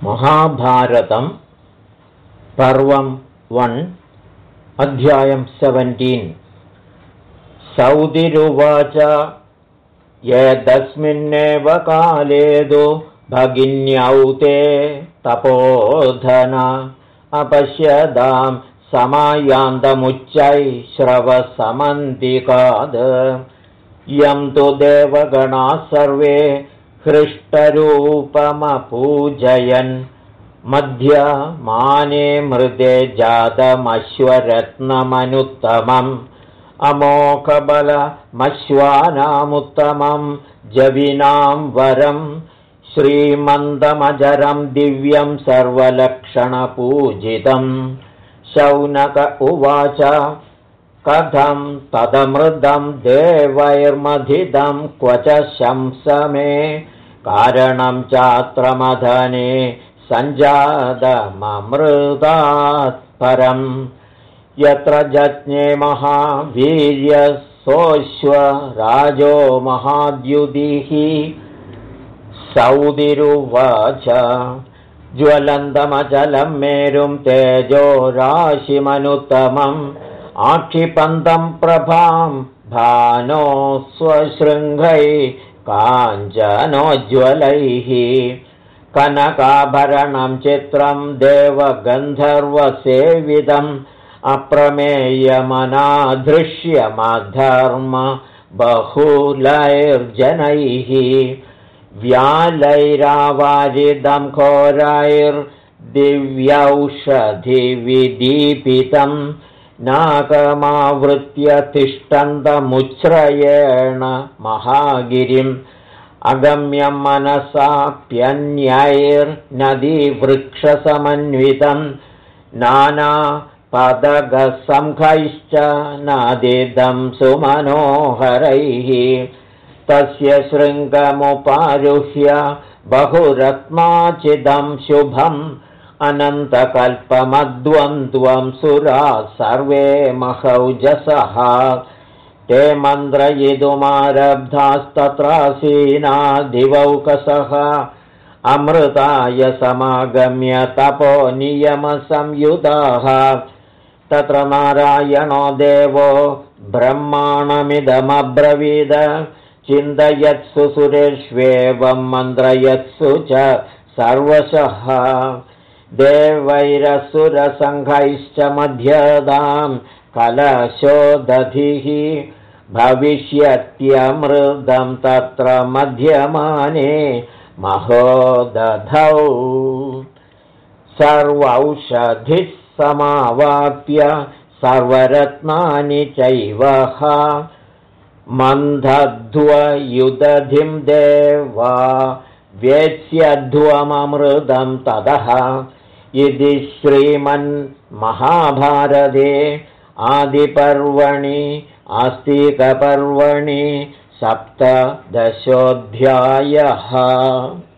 महाभारतं पर्वं 1 अध्यायं 17 सौतिरुवाच एतस्मिन्नेव कालेदु भगिन्यौ ते तपोधन अपश्यदां समायान्तमुच्चैः श्रवसमन्तिकाद् यं तु देवगणाः सर्वे हृष्टरूपमपूजयन् मध्यमाने मृदे जातमश्वरत्नमनुत्तमम् अमोघबलमश्वानामुत्तमं जविनां वरं श्रीमन्तमजरं दिव्यं सर्वलक्षणपूजितं शौनक उवाच कथं तदमृदं देवैर्मथितं क्व च शंसमे कारणं चात्र मदने सञ्जातममृतात् परम् यत्र जज्ञे महावीर्यसोऽश्वराजो महाद्युतिः सौतिरुवाच ज्वलन्तमचलं मेरुं तेजो राशिमनुत्तमम् आक्षिपन्तं प्रभां भानो स्वशृङ्गैः काञ्चनोज्ज्वलैः कनकाभरणं चित्रं देवगन्धर्वसेवितम् अप्रमेयमनादृश्यमधर्म बहुलैर्जनैः व्यालैरावारिदं घोरैर्दिव्यौषधिविदीपितं नाकमावृत्य तिष्ठन्तमुच्छ्रयेण महागिरिम् अगम्यं मनसाप्यन्यैर्नदीवृक्षसमन्वितं नानापदगसंघैश्च नादिदं सुमनोहरैः तस्य शृङ्गमुपारुह्य बहुरत्नाचिदं शुभम् अनन्तकल्पमद्वन्द्वं सुरा सर्वे महौजसः ते मन्त्रयितुमारब्धास्तत्रासीना दिवौकसः अमृताय समागम्य तपो नियमसंयुताः तत्र नारायणो देवो ब्रह्माणमिदमब्रवीद चिन्तयत्सु सुरेष्वेवं मन्त्रयत्सु च सर्वशः देवैरसुरसङ्घैश्च मध्यदां कलशोदधिः भविष्यत्यमृतं तत्र मध्यमाने महोदधौ सर्वौषधिः समावाप्य सर्वरत्नानि चैवः मन्धध्वयुदधिं देवा वेत्स्यध्वममृतं ततः इति श्रीमन्महाभारते आदिपर्वणि आस्तिकपर्वणि 17 अध्यायः।